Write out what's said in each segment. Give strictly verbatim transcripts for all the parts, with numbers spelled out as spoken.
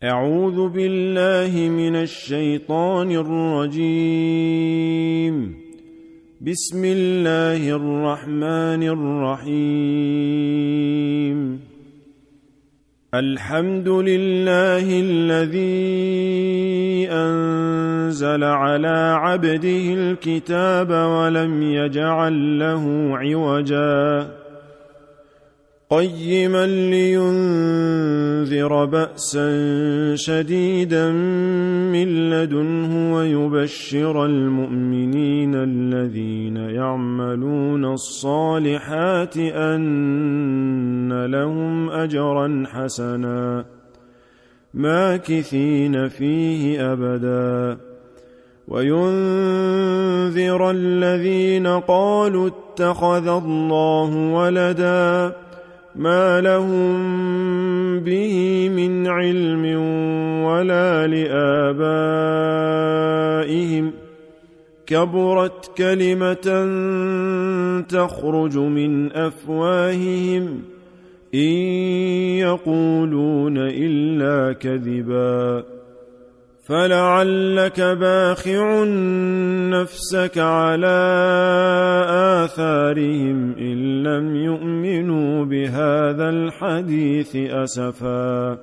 أعوذ بالله من الشيطان الرجيم. بسم الله الرحمن الرحيم. الحمد لله الذي أنزل على عبده الكتاب ولم يجعل له عوجا قيما لينذر بأسا شديدا من لدنه ويبشر المؤمنين الذين يعملون الصالحات أن لهم أجرا حسنا ماكثين فيه أبدا وينذر الذين قالوا اتخذ الله ولدا ما لهم به من علم ولا لآبائهم كبرت كلمة تخرج من أفواههم إن يقولون إلا كذبا فلعلك باخع نفسك على آثارهم إن لم يؤمنوا بهذا الحديث أسفا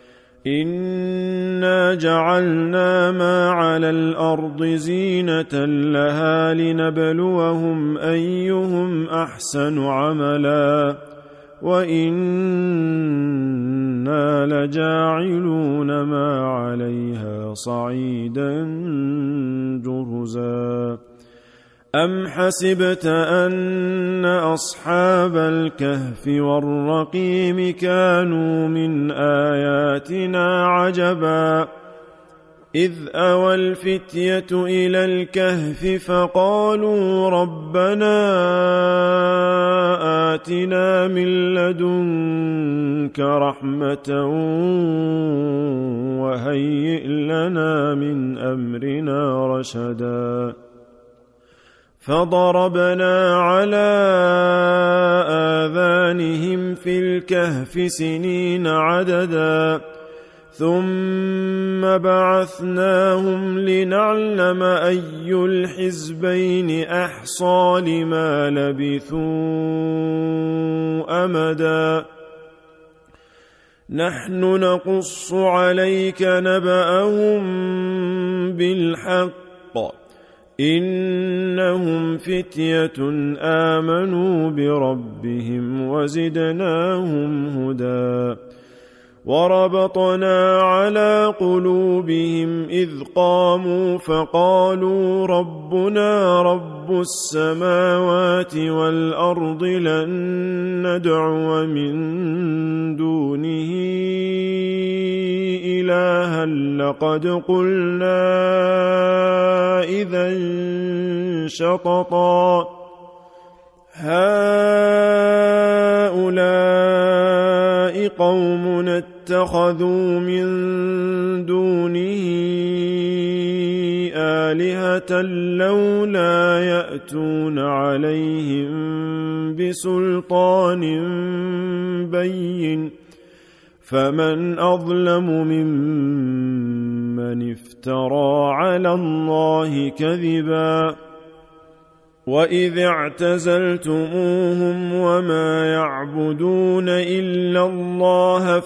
إنا جعلنا ما على الأرض زينة لها لنبلوهم أيهم أحسن عملا وإنا لجاعلون ما عليها صعيدا جرزا أم حسبت أن أصحاب الكهف والرقيم كانوا من آياتنا عجبا إذ أوى الفتية إلى الكهف فقالوا ربنا آتنا من لدنك رحمة وهيئ لنا من أمرنا رشدا فضربنا على آذانهم في الكهف سنين عددا ثم بعثناهم لنعلم أي الحزبين أحصى لما لبثوا أمدا نحن نقص عليك نبأهم بالحق إنهم فتية آمنوا بربهم وزدناهم هدى وربطنا على قلوبهم إذ قاموا فقالوا ربنا رب السماوات والأرض لن ندعو من دونه إلها لقد قلنا إذا شططا هؤلاء قومنا اتخذوا من دونه آلهة لولا يأتون عليهم بسلطان بين فمن أظلم ممن افترى على الله كذبا وإذ اعتزلتموهم وما يعبدون إلا الله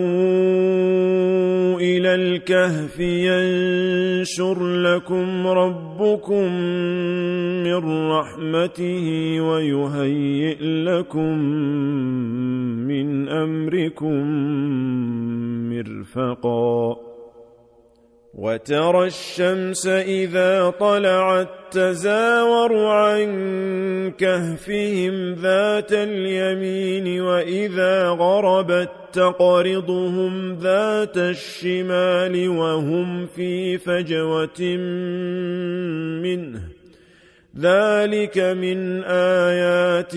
فأووا إلى الكهف ينشر لكم ربكم من رحمته ويهيئ لكم من أمركم مرفقا وترى الشمس إذا طلعت تزاور عن كهفهم ذات اليمين وإذا غربت تقرضهم ذات الشمال وهم في فجوة منه ذلك من آيات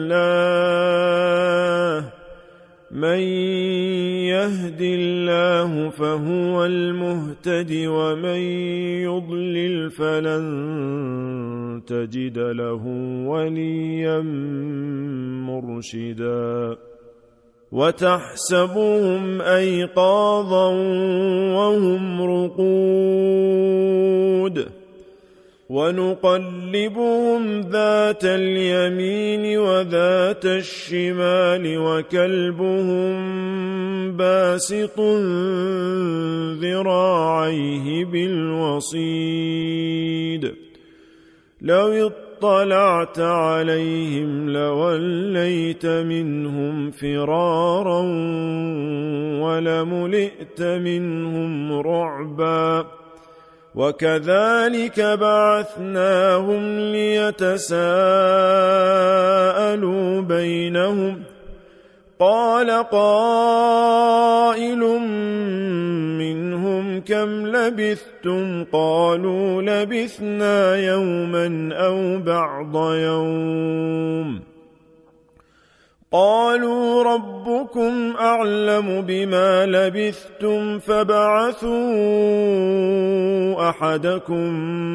الله من يهد الله فهو المهتد ومن يضلل فلن تجد له وليا مرشدا وتحسبهم أيقاظا وهم رقود ونقلبهم ذات اليمين وذات الشمال وكلبهم باسط ذراعيه بالوصيد لو اطلعت عليهم لوليت منهم فرارا ولملئت منهم رعبا وكذلك بعثناهم ليتساءلوا بينهم قال قائل منهم كم لبثتم قالوا لبثنا يوما أو بعض يوم قالوا ربكم أعلم بما لبثتم فابعثوا أحدكم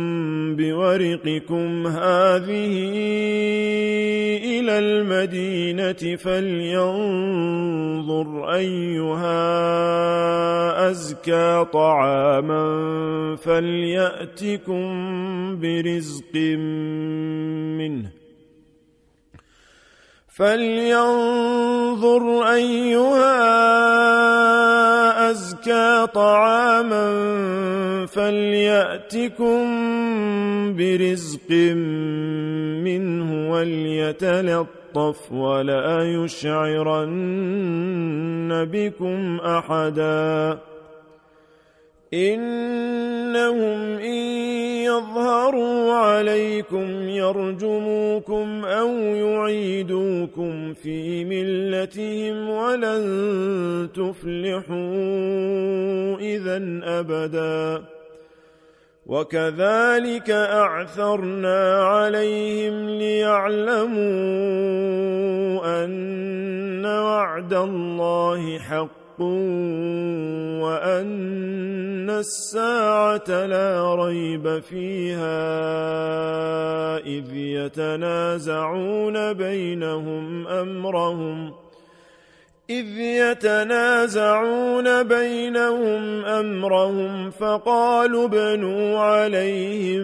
بورقكم هذه إلى المدينة فلينظر أيها أزكى طعاما فليأتكم برزق منه فلينظر أيها أزكى طعاما فليأتكم برزق منه وليتلطف ولا يشعرن بكم أحدا إنهم إن يظهروا عليكم يرجموكم أو يعيدوكم في ملتهم ولن تفلحوا إذن أبدا وكذلك أعثرنا عليهم ليعلموا أن وعد الله حق وأن الساعة لا ريب فيها إذ يتنازعون بينهم أمرهم إذ يتنازعون بينهم أمرهم فقالوا ابنوا عليهم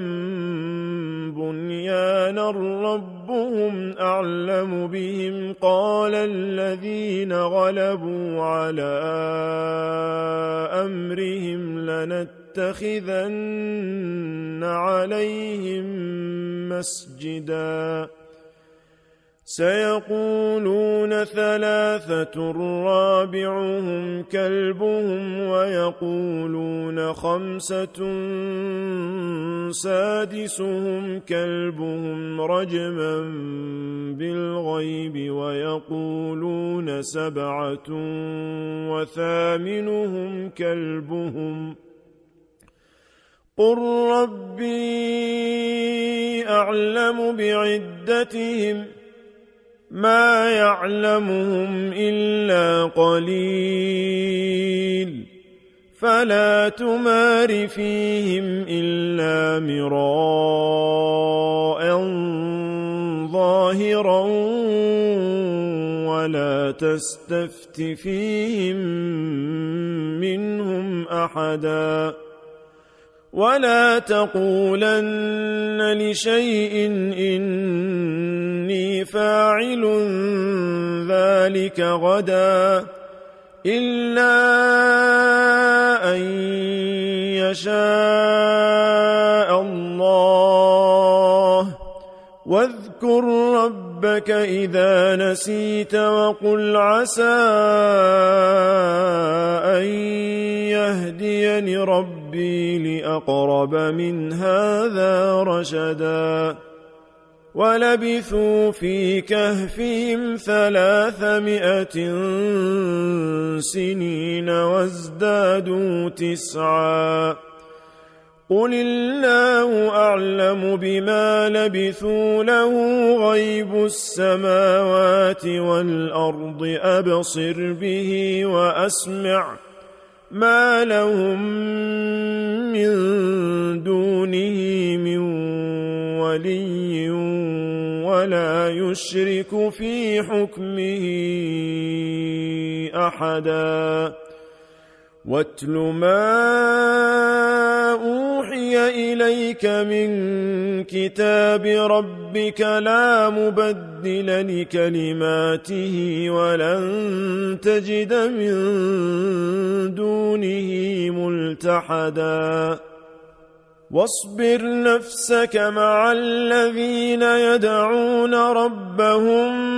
بنيانا ربهم أعلم بهم قال الذين غلبوا على أمرهم لنتخذن عليهم مسجدا سيقولون ثلاثة رابعهم كلبهم ويقولون خمسة سادسهم كلبهم رجما بالغيب ويقولون سبعة وثامنهم كلبهم قل ربي أعلم بعدتهم ما يعلمهم إلا قليل فلا تمار فيهم إلا مراء ظاهرا ولا تستفت فيهم منهم أحدا ولا تقولن لشيء إني فاعل ذلك غدا إلا أن يشاء الله واذكر ربك إذا نسيت وقل عسى أن يهديني ربي لأقرب من هذا رشدا ولبثوا في كهفهم ثلاثمائة سنين وازدادوا تسعا قل الله أعلم بما لبثوا له غيب السماوات والأرض أبصر به وأسمع ما لهم من دونه من ولي ولا يشرك في حكمه أحدا واتل ما أوحي إليك من كتاب ربك لا مبدل لكلماته ولن تجد من دونه ملتحدا واصبر نفسك مع الذين يدعون ربهم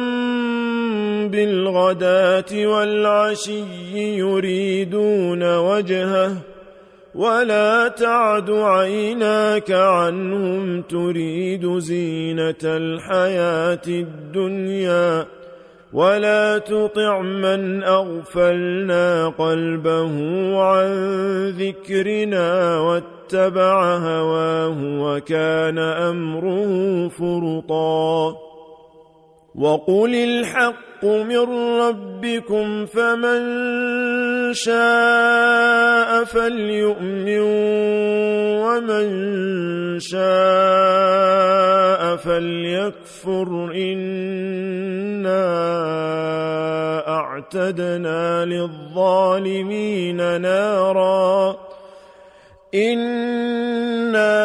بالغداة والعشي يريدون وجهه ولا تعد عيناك عنهم تريد زينة الحياة الدنيا ولا تطع من أغفلنا قلبه عن ذكرنا واتبع هواه وكان أمره فرطا وقل الحق من ربكم فمن شاء فليؤمن ومن شاء فليكفر إنا أعتدنا للظالمين نارا إنا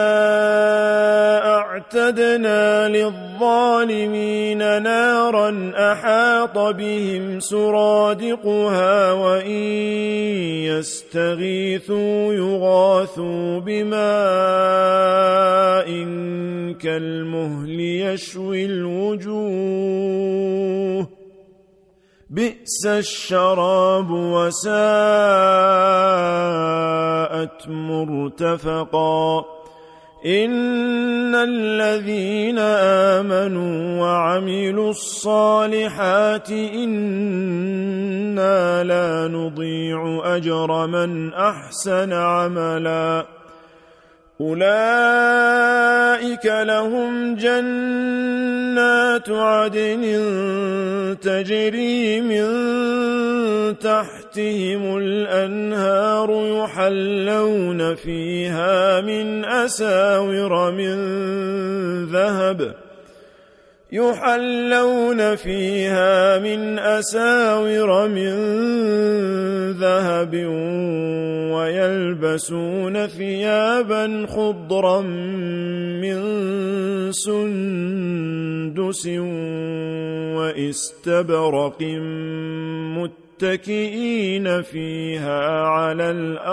أعتدنا للظالمين نارا أحاط بهم سرادقها وإن يستغيثوا يغاثوا بماء كالمهل يشوي الوجوه بئس الشراب وساءت مرتفقا إن الذين آمنوا وعملوا الصالحات إنا لا نضيع أجر من أحسن عملا أولئك لهم جنات عدن تجري من تحتهم الأنهار يحلون فيها من أساور من ذهب يحلون فيها من أساور من ذهب ويلبسون ثيابا خضرا من سندس واستبرق متكئين فيها على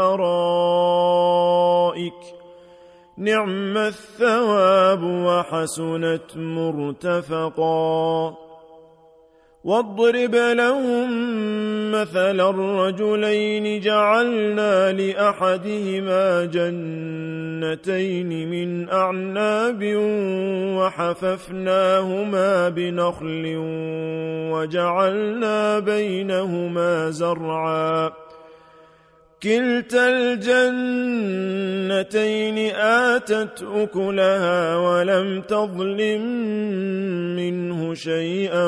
الأرائك نعم الثواب وحسنت مرتفقا واضرب لهم مثل الرجلين جعلنا لأحدهما جنتين من أعناب وحففناهما بنخل وجعلنا بينهما زرعا كلتا الجنتين آتت أكلها ولم تظلم منه شيئا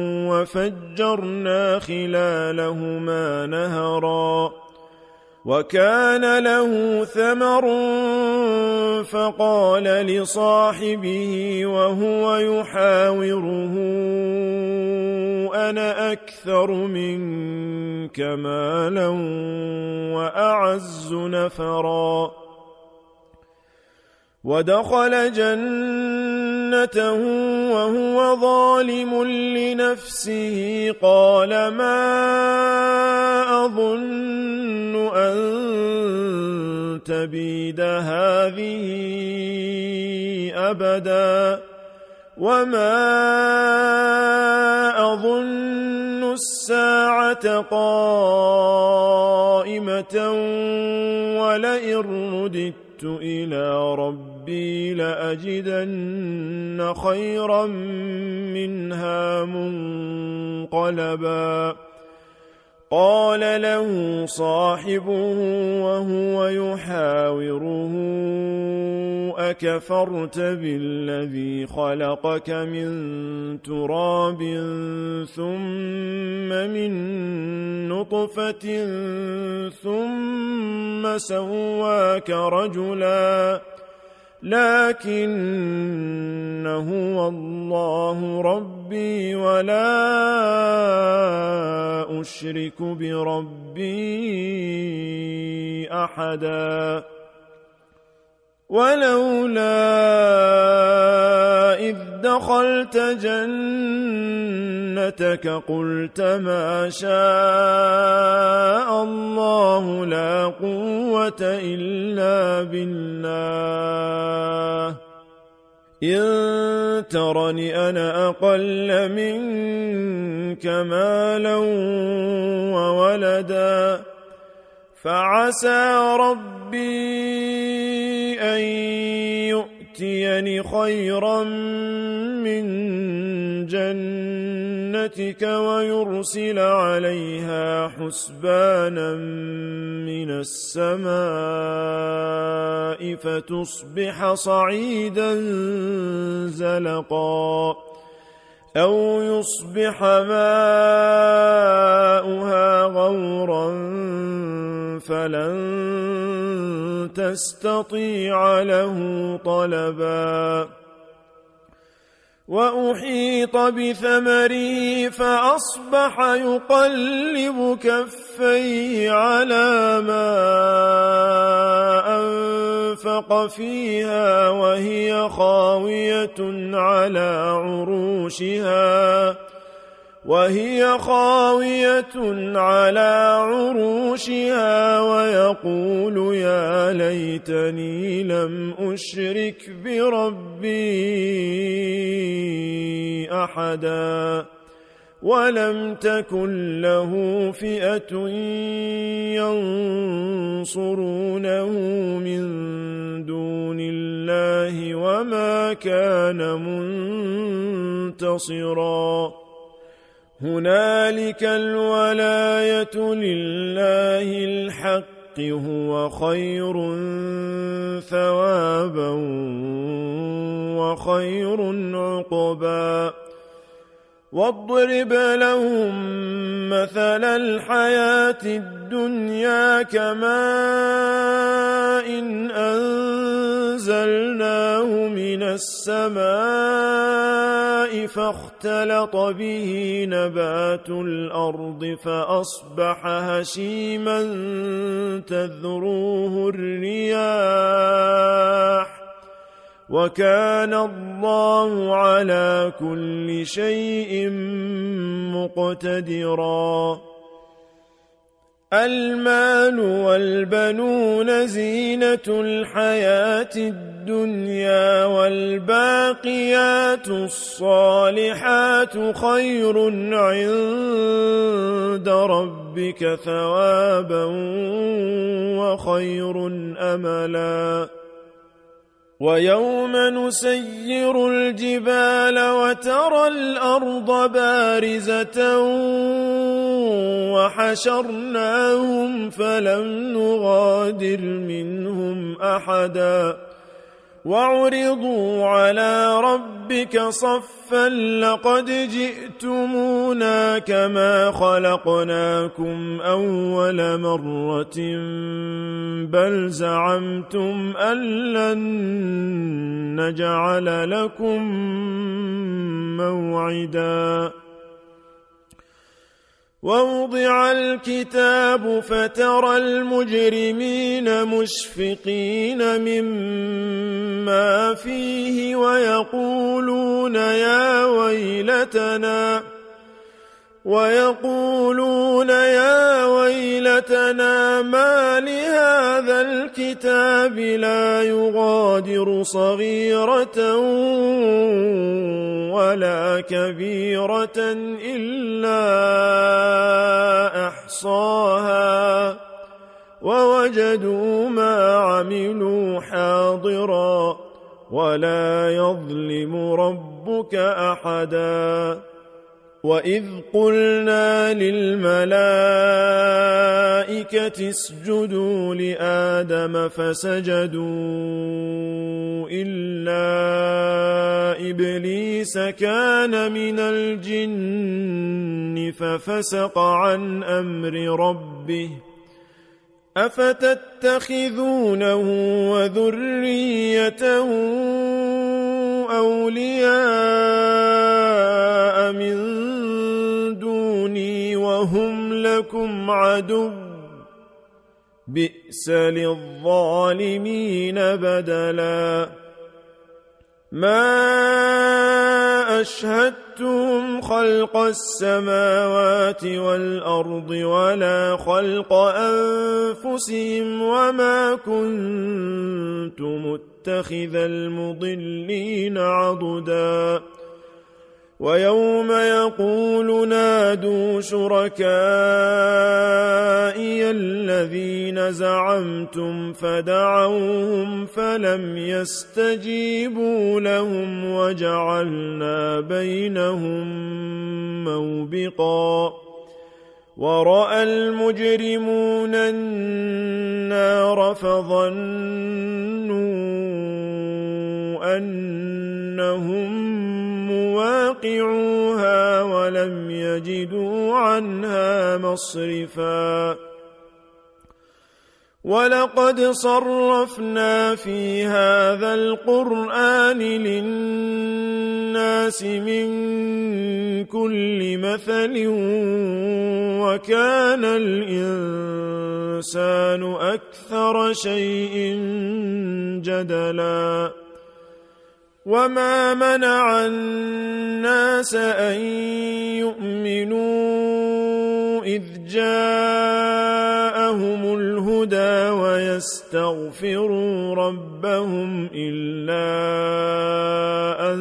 وفجرنا خلالهما نهرا وكان له ثمر فقال لصاحبه وهو يحاوره أنا أكثر منك مالا وأعز نفرا ودخل جنته وهو ظالم لنفسه قال ما أظن أن تبيد هذه أبدا وما أظن الساعة قائمة ولئن رددت إلى ربي لأجدن خيرا منها منقلبا قال له صاحبه وهو يحاوره أكفرت بالذي خلقك من تراب ثم من نطفة ثم سواك رجلا لكن هو الله ربي ولا أشرك بربي أحدا ولولا إذ دخلت جنتك قلت ما شاء الله لا قوة إلا بالله إن ترني أنا أقل منك مالا وولدا فعسى ربي أن يؤتيني خيرا من جنتك ويرسل عليها حسبانا من السماء فتصبح صعيدا زلقا أو يصبح ماؤها غورا فلن تستطيع له طلبا وأحيط بثمره فأصبح يقلب كفيه على ما أنفق فيها وهي خاوية على عروشها وهي خاوية على عروشها ويقول يا ليتني لم أشرك بربي أحدا ولم تكن له فئة ينصرونه من دون الله وما كان منتصرا هنالك الولاية لله الحق هو خير ثوابا وخير عقبا واضرب لهم مثل الحياة الدنيا كماء إن أنزلناه من السماء فاختلط به نبات الأرض فأصبح هشيما تذروه الرياح وكان الله على كل شيء مقتدرا المال والبنون زينة الحياة الدنيا والباقيات الصالحات خير عند ربك ثوابا وخير أملا ويوم نسير الجبال وترى الأرض بارزة وحشرناهم فلم نغادر منهم أحدا وعرضوا على ربك صفا لقد جئتمونا كما خلقناكم أول مرة بل زعمتم أن لن نجعل لكم موعدا ووضع الكتاب فترى المجرمين مشفقين مما فيه ويقولون يا ويلتنا ويقولون يا ويلتنا ما لهذا الكتاب لا يغادر صغيرة ولا كبيرة إلا أحصاها ووجدوا ما عملوا حاضرا ولا يظلم ربك أحدا وإذ قلنا للملائكة اسجدوا لآدم فسجدوا إلا إبليس كان من الجن ففسق عن أمر ربه أفتتخذونه وذريته أولياء من دوني وهم لكم عدو بئس للظالمين بدلا ما أشهدتهم خلق السماوات والأرض ولا خلق أنفسهم وما كنت متخذ المضلين عضدا ويوم يقول نادوا شركائي الذين زعمتم فدعوهم فلم يستجيبوا لهم وجعلنا بينهم موبقا ورأى المجرمون النار فظنوا أنهم مواقعوها ولم يجدوا عنها مصرفا ولقد صرفنا في هذا القرآن للناس من كل مثل وكان الإنسان أكثر شيء جدلا وما منع الناس أن يؤمنوا إذ جاءهم الهدى ويستغفروا ربهم إلا أن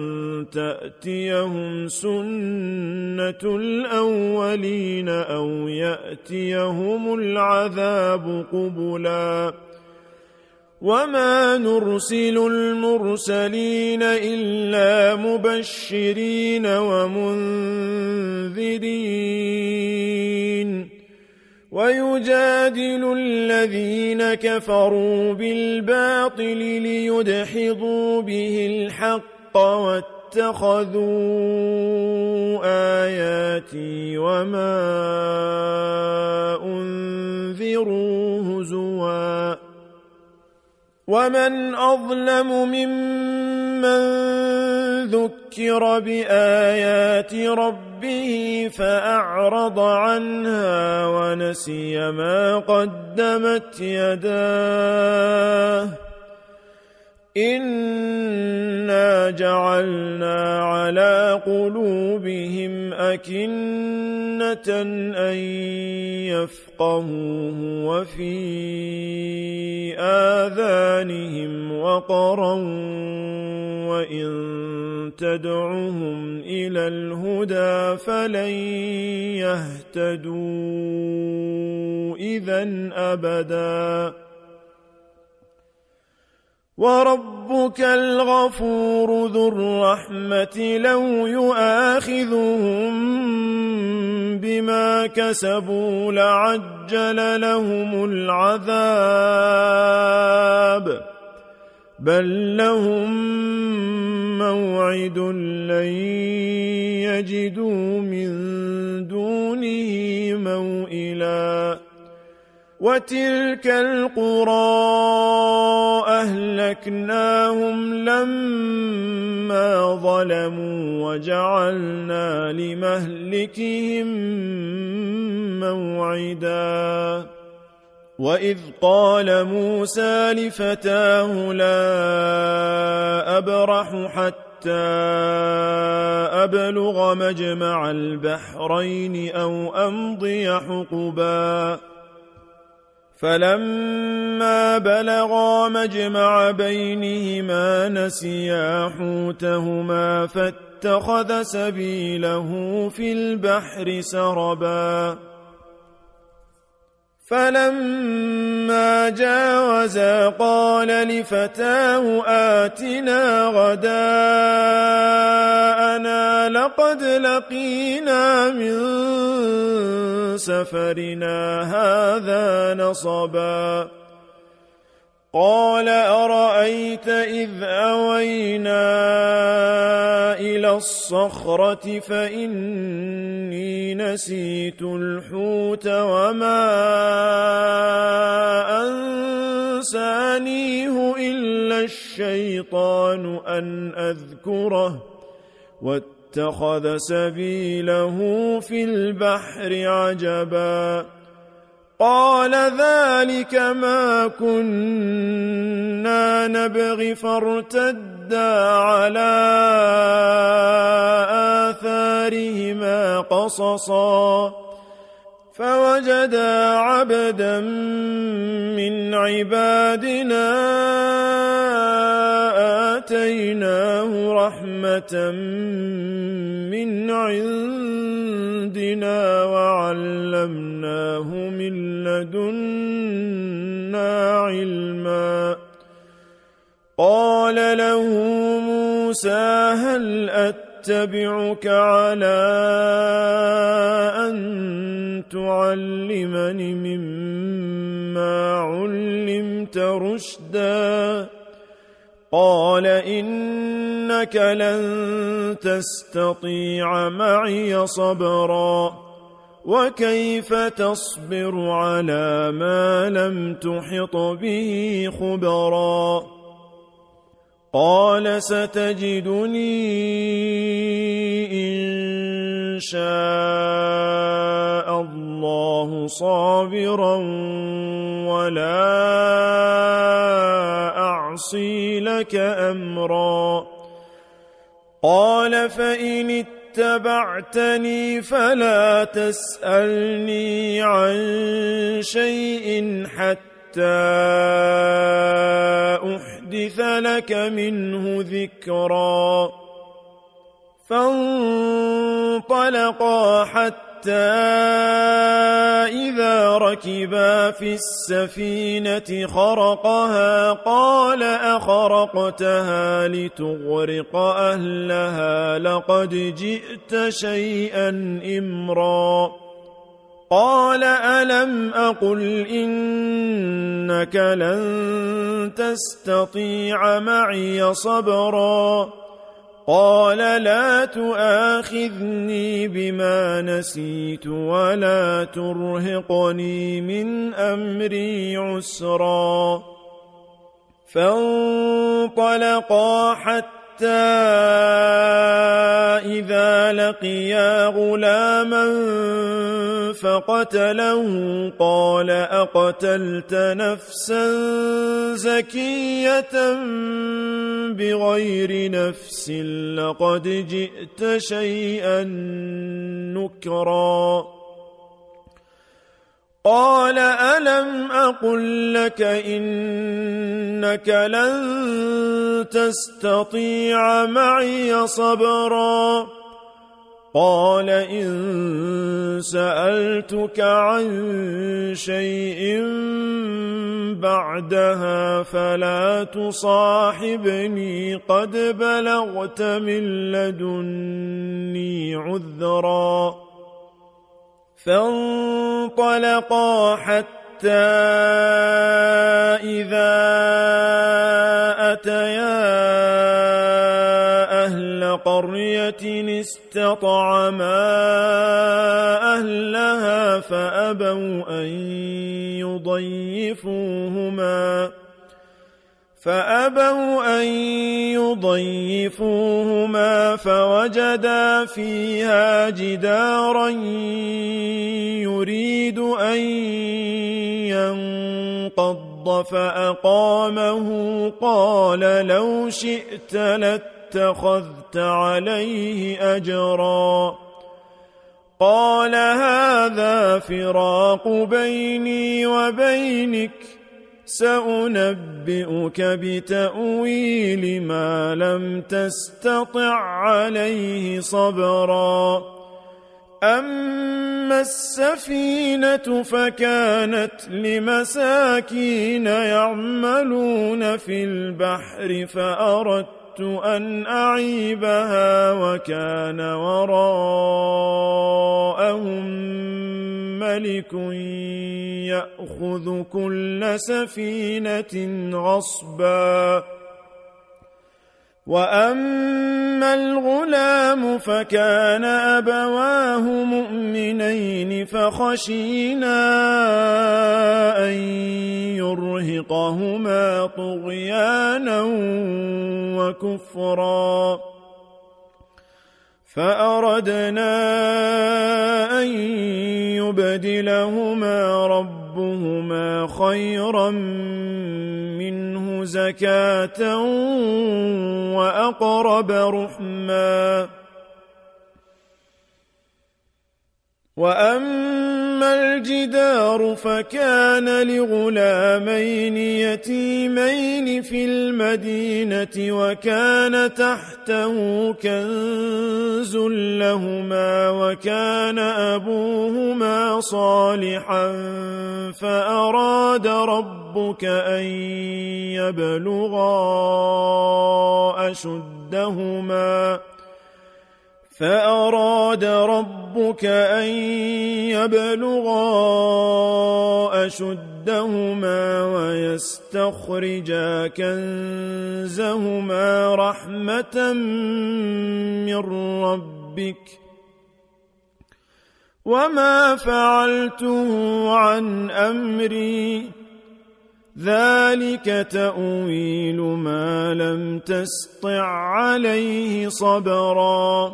تأتيهم سنة الأولين أو يأتيهم العذاب قبلا وما نرسل المرسلين إلا مبشرين ومنذرين ويجادل الذين كفروا بالباطل ليدحضوا به الحق واتخذوا آياتي وما أنذروا هزوا ومن أظلم ممن ذكر بآيات ربه فأعرض عنها ونسي ما قدمت يداه إنا جعلنا على قلوبهم أكنة أن يفقهوه وفي آذانهم وقرا وإن تدعهم إلى الهدى فلن يهتدوا إذن أبدا وربك الغفور ذو الرحمة لو يؤاخذهم بما كسبوا لعجل لهم العذاب بل لهم موعد لن يجدوا من دونه موئلا وتلك القرى أهلكناهم لما ظلموا وجعلنا لمهلكهم موعدا وإذ قال موسى لفتاه لا أبرح حتى أبلغ مجمع البحرين أو أمضي حقبا فلما بلغا مجمع بينهما نسيا حوتهما فاتخذ سبيله في البحر سربا فلما جاوزا قال لفتاه آتنا غداءنا لقد لقينا من سفرنا هذا نصبا قال أرأيت إذ أوينا إلى إلى الصخرة فإني نسيت الحوت وما أنسانيه إلا الشيطان أن أذكره واتخذ سبيله في البحر عجبا قال ذلك ما كنا نبغي فارتدا على آثارهما قصصا فوجدا عبدا من عبادنا آتيناه رحمة من عندنا وعلمناه من لدنا علما قال له موسى هل أتبعك على أن تعلمني مما علمت رشدا قال إنك لن تستطيع معي صبرا وكيف تصبر على ما لم تحط به خبرا قال ستجدني إن شاء الله صابرا ولا أعصي لك أمرا قال فإن اتبعتني فلا تسألني عن شيء حتى أحدث لك منه ذكرا فانطلقا حتى إذا ركبا في السفينة خرقها قال أخرقتها لتغرق أهلها لقد جئت شيئا إمرا قال ألم أقل إنك لن تستطيع معي صبرا قال لا تؤاخذني بما نسيت ولا ترهقني من أمري عسرا فانطلقا حتى إذا لقيا غلاما فقتله قال أقتلت نفسا زكية بغير نفس لقد جئت شيئا نكرا قال ألم أقل لك إنك لن تستطيع معي صبرا قال إن سألتك عن شيء بعدها فلا تصاحبني قد بلغت من لدني عذرا فانطلقا حتى إذا أتيا أهل قرية استطعما أهلها فأبوا أن يضيفوهما فأبوا أن يضيفوهما فوجدا فيها جدارا يريد أن ينقض فأقامه قال لو شئت لاتخذت عليه أجرا قال هذا فراق بيني وبينك سأنبئك بتأويل ما لم تستطع عليه صبرا أما السفينة فكانت لمساكين يعملون في البحر فأردت أن أعيبها وكان وراءهم ملك يأخذ كل سفينة غصبا وأما الغلام فكان أبواه مؤمنين فخشينا أن يرهقهما طغيانا وكفرا فأردنا أن يبدلهما ربهما خيرا منه زكاة وأقرب رحما وأما الجدار فكان لغلامين يتيمين في المدينة وكان تحته كنز لهما وكان أبوهما صالحا فأراد ربك أن يبلغا أشدهما فأراد ربك أن يبلغا أشدهما ويستخرجا كنزهما رحمة من ربك وما فعلته عن أمري ذلك تأويل ما لم تسطع عليه صبرا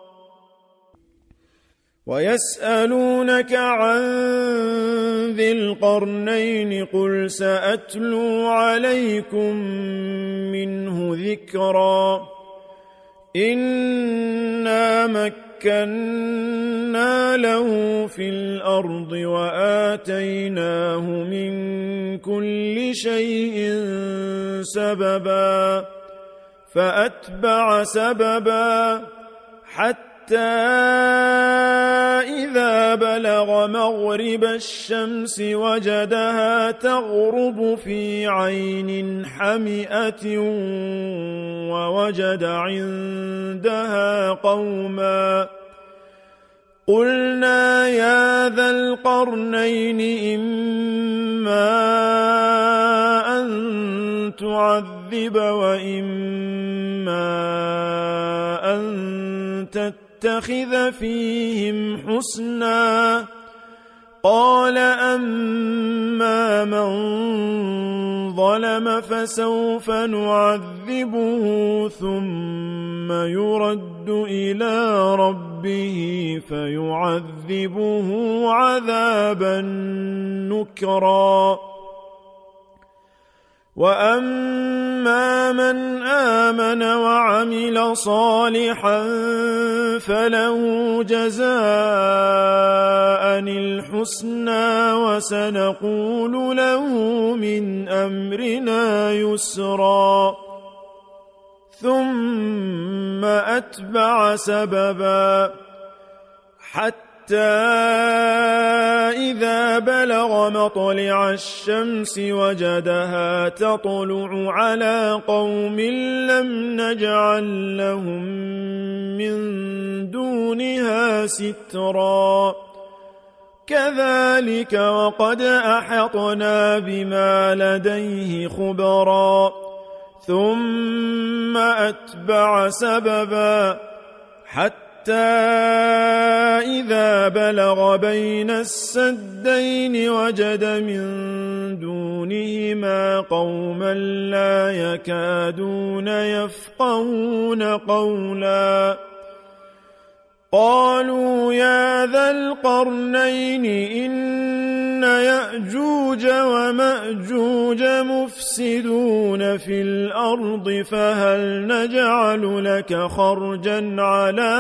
ويسألونك عن ذي القرنين قل سأتلو عليكم منه ذكرا إنا مكنا له في الأرض وآتيناه من كل شيء سببا فأتبع سببا حتى حتى إذا بلغ مغرب الشمس وجدها تغرب في عين حمئة ووجد عندها قوما قلنا يا ذا القرنين إما أن تعذب وإما أن تتخذ فيهم حسنا قال أما من ظلم فسوف نعذبه ثم يرد إلى ربه فيعذبه عذابا نكرا وأما من آمن وعمل صالحا فله جزاء الحسنى وسنقول له من أمرنا يسرا ثم أتبع سببا حتى إذا بلغ مطلع الشمس وجدها تطلع على قوم لم نجعل لهم من دونها سترا كذلك وقد أحطنا بما لديه خبرا ثم أتبع سببا حتى حتى إذا بلغ بين السدين وجد من دونهما قوما لا يكادون يفقهون قولا قالوا يا ذا القرنين إن يأجوج ومأجوج مفسدون في الأرض فهل نجعل لك خرجا على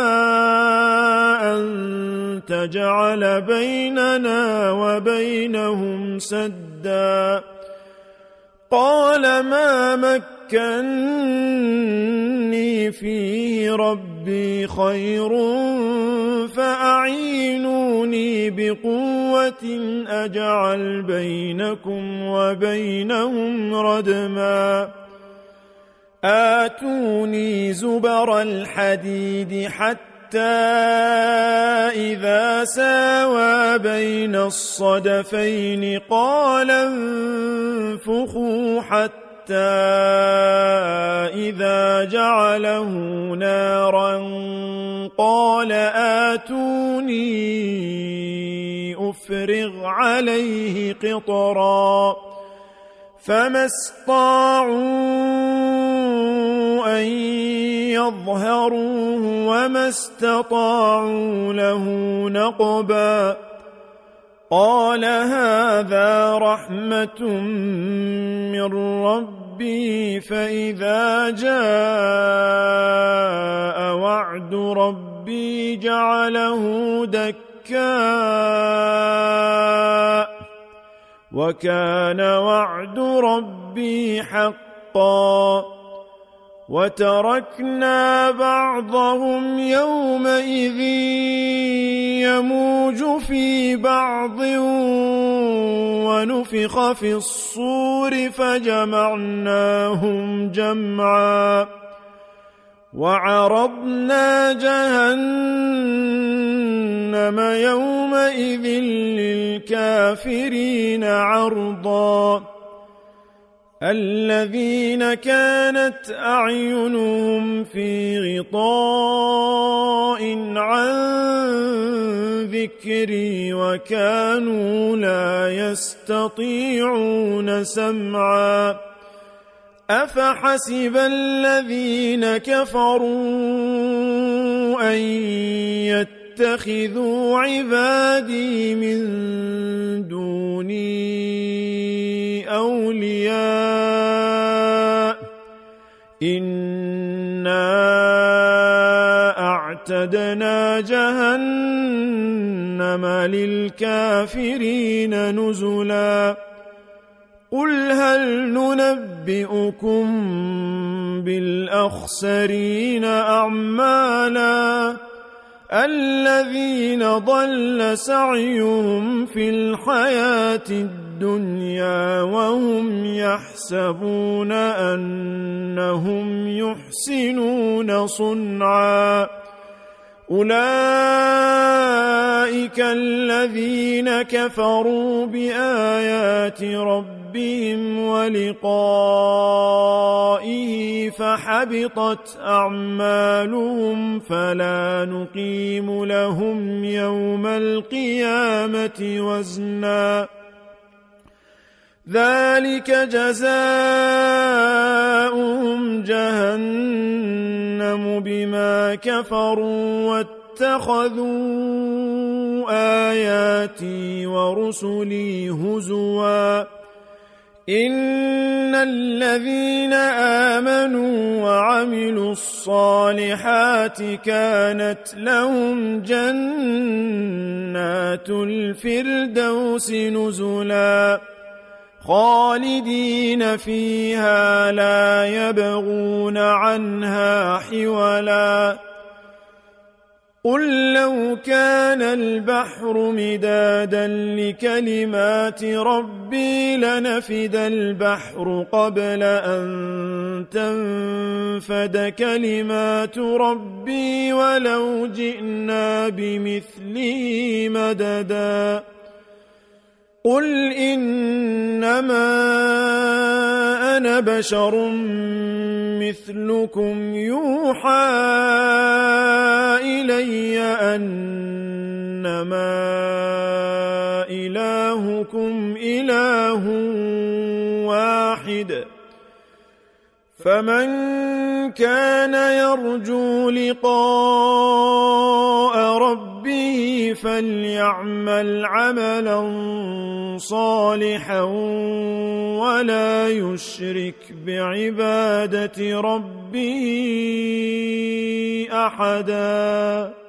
أن تجعل بيننا وبينهم سدا قال ما مكني فيه ربي خير فأعينوني بقوة أجعل بينكم وبينهم ردما آتوني زبر الحديد حتى إذا ساوى بين الصدفين قال انفخوا حتى حتى إذا جعله نارا قال آتوني أفرغ عليه قطرا فما استطاعوا أن يظهروه وما استطاعوا له نقبا قال هذا رحمة من ربي فإذا جاء وعد ربي جعله دكاء وكان وعد ربي حقا وتركنا بعضهم يومئذ يموج في بعض ونفخ في الصور فجمعناهم جمعا وعرضنا جهنم يومئذ للكافرين عرضا الذين كانت أعينهم في غطاء عن ذكري وكانوا لا يستطيعون سمعا أفحسب الذين كفروا أن يتخذوا عبادي من دوني أولياء إنا أعتدنا جهنم للكافرين نزلا قل هل ننبئكم بالأخسرين أعمالا الذين ضل سعيهم في الحياة الدنيا وهم يحسبون أنهم يحسنون صنعا أولئك الذين كفروا بآيات ربهم ولقائه فحبطت أعمالهم فلا نقيم لهم يوم القيامة وزنا ذلك جزاؤهم جهنم بما كفروا واتخذوا آياتي ورسلي هزوا إن الذين آمنوا وعملوا الصالحات كانت لهم جنات الفردوس نزلا خالدين فيها لا يبغون عنها حولا قل لو كان البحر مدادا لكلمات ربي لنفد البحر قبل أن تنفد كلمات ربي ولو جئنا بمثله مددا قل إنما أنا بشر مثلكم يوحى إلي أنما إلهكم إله واحد فمن كان يرجو لقاء ربه فليعمل عملا صالحا ولا يشرك بعبادة ربه أحدا.